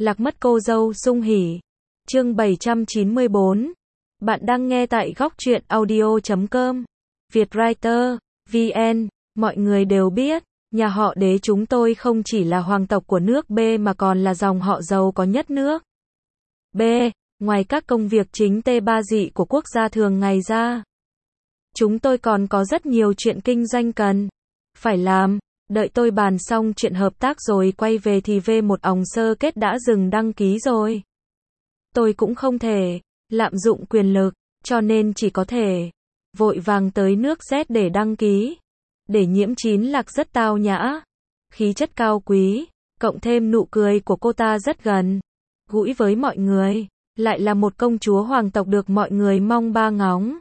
Lạc mất cô dâu sung hỉ. Chương 794. Bạn đang nghe tại góc truyện audio.com. Vietwriter, VN. Mọi người đều biết, nhà họ Đế chúng tôi không chỉ là hoàng tộc của nước B mà còn là dòng họ giàu có nhất nước B. Ngoài các công việc chính T3 dị của quốc gia thường ngày ra, chúng tôi còn có rất nhiều chuyện kinh doanh cần phải làm. Đợi tôi bàn xong chuyện hợp tác rồi quay về thì V1 òng sơ kết đã dừng đăng ký rồi. Tôi cũng không thể lạm dụng quyền lực, cho nên chỉ có thể vội vàng tới nước Z để đăng ký. Để Nhiễm Chín Lạc rất tao nhã, khí chất cao quý, cộng thêm nụ cười của cô ta rất gần gũi với mọi người, lại là một công chúa hoàng tộc được mọi người mong ba ngóng.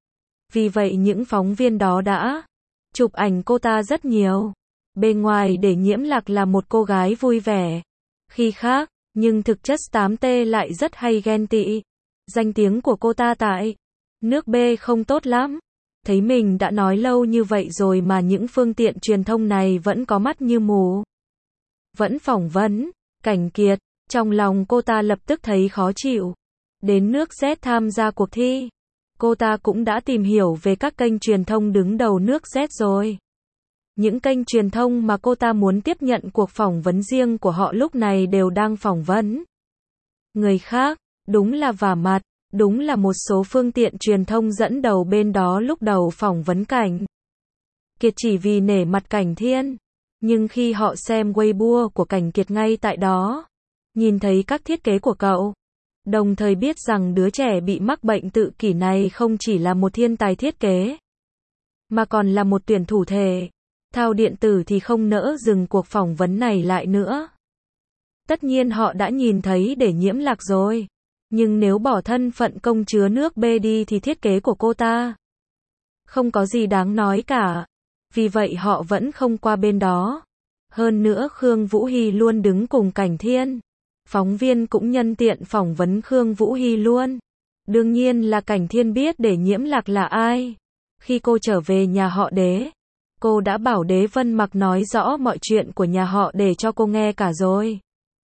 Vì vậy những phóng viên đó đã chụp ảnh cô ta rất nhiều. Bề ngoài Để Nhiễm Lạc là một cô gái vui vẻ, khi khác, nhưng thực chất 8T lại rất hay ghen tị. Danh tiếng của cô ta tại nước B không tốt lắm. Thấy mình đã nói lâu như vậy rồi mà những phương tiện truyền thông này vẫn có mắt như mù, vẫn phỏng vấn Cảnh Kiệt. Trong lòng cô ta lập tức thấy khó chịu. Đến nước Z tham gia cuộc thi, cô ta cũng đã tìm hiểu về các kênh truyền thông đứng đầu nước Z rồi. Những kênh truyền thông mà cô ta muốn tiếp nhận cuộc phỏng vấn riêng của họ lúc này đều đang phỏng vấn người khác. Đúng là vả mặt, đúng là một số phương tiện truyền thông dẫn đầu bên đó lúc đầu phỏng vấn Cảnh Kiệt chỉ vì nể mặt Cảnh Thiên. Nhưng khi họ xem Weibo của Cảnh Kiệt ngay tại đó, nhìn thấy các thiết kế của cậu, đồng thời biết rằng đứa trẻ bị mắc bệnh tự kỷ này không chỉ là một thiên tài thiết kế, mà còn là một tuyển thủ thể thao điện tử thì không nỡ dừng cuộc phỏng vấn này lại nữa. Tất nhiên họ đã nhìn thấy Để Nhiễm Lạc rồi, nhưng nếu bỏ thân phận công chúa nước B đi thì thiết kế của cô ta không có gì đáng nói cả. Vì vậy họ vẫn không qua bên đó. Hơn nữa Khương Vũ Hy luôn đứng cùng Cảnh Thiên. Phóng viên cũng nhân tiện phỏng vấn Khương Vũ Hy luôn. Đương nhiên là Cảnh Thiên biết Để Nhiễm Lạc là ai. Khi cô trở về nhà họ Đế, cô đã bảo Đế Vân Mặc nói rõ mọi chuyện của nhà họ để cho cô nghe cả rồi.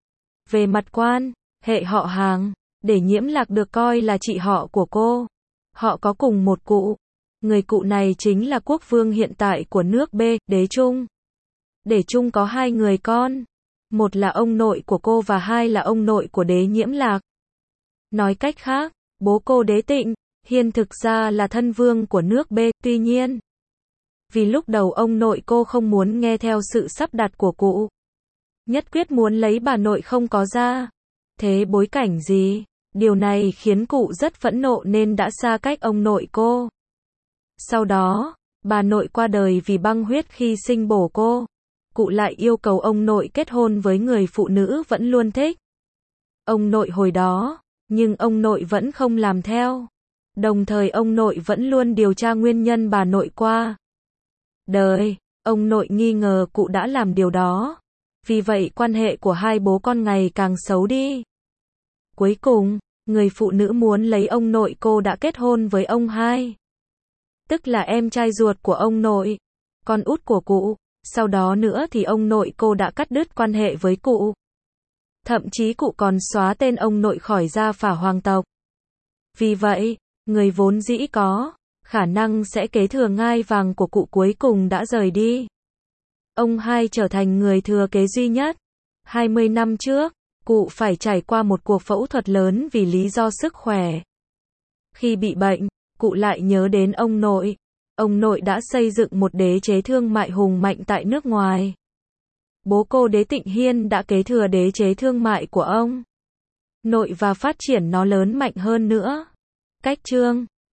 Về mặt quan hệ họ hàng, Để Nhiễm Lạc được coi là chị họ của cô. Họ có cùng một cụ. Người cụ này chính là quốc vương hiện tại của nước B, Đế Trung. Đế Trung có 2 người con. Một là ông nội của cô và 2 là ông nội của Đế Nhiễm Lạc. Nói cách khác, bố cô Đế Tịnh Hiên thực ra là thân vương của nước B. Tuy nhiên, vì lúc đầu ông nội cô không muốn nghe theo sự sắp đặt của cụ, nhất quyết muốn lấy bà nội không có ra thế bối cảnh gì. Điều này khiến cụ rất phẫn nộ nên đã xa cách ông nội cô. Sau đó, bà nội qua đời vì băng huyết khi sinh bổ cô. Cụ lại yêu cầu ông nội kết hôn với người phụ nữ vẫn luôn thích ông nội hồi đó, nhưng ông nội vẫn không làm theo. Đồng thời ông nội vẫn luôn điều tra nguyên nhân bà nội qua đời. Ông nội nghi ngờ cụ đã làm điều đó. Vì vậy quan hệ của hai bố con ngày càng xấu đi. Cuối cùng, người phụ nữ muốn lấy ông nội cô đã kết hôn với ông hai, tức là em trai ruột của ông nội, con út của cụ. Sau đó nữa thì ông nội cô đã cắt đứt quan hệ với cụ. Thậm chí cụ còn xóa tên ông nội khỏi gia phả hoàng tộc. Vì vậy, người vốn dĩ có khả năng sẽ kế thừa ngai vàng của cụ cuối cùng đã rời đi. Ông hai trở thành người thừa kế duy nhất. 20 năm trước, cụ phải trải qua một cuộc phẫu thuật lớn vì lý do sức khỏe. Khi bị bệnh, cụ lại nhớ đến ông nội. Ông nội đã xây dựng một đế chế thương mại hùng mạnh tại nước ngoài. Bố cô Đế Tịnh Hiên đã kế thừa đế chế thương mại của ông nội và phát triển nó lớn mạnh hơn nữa. Cách chương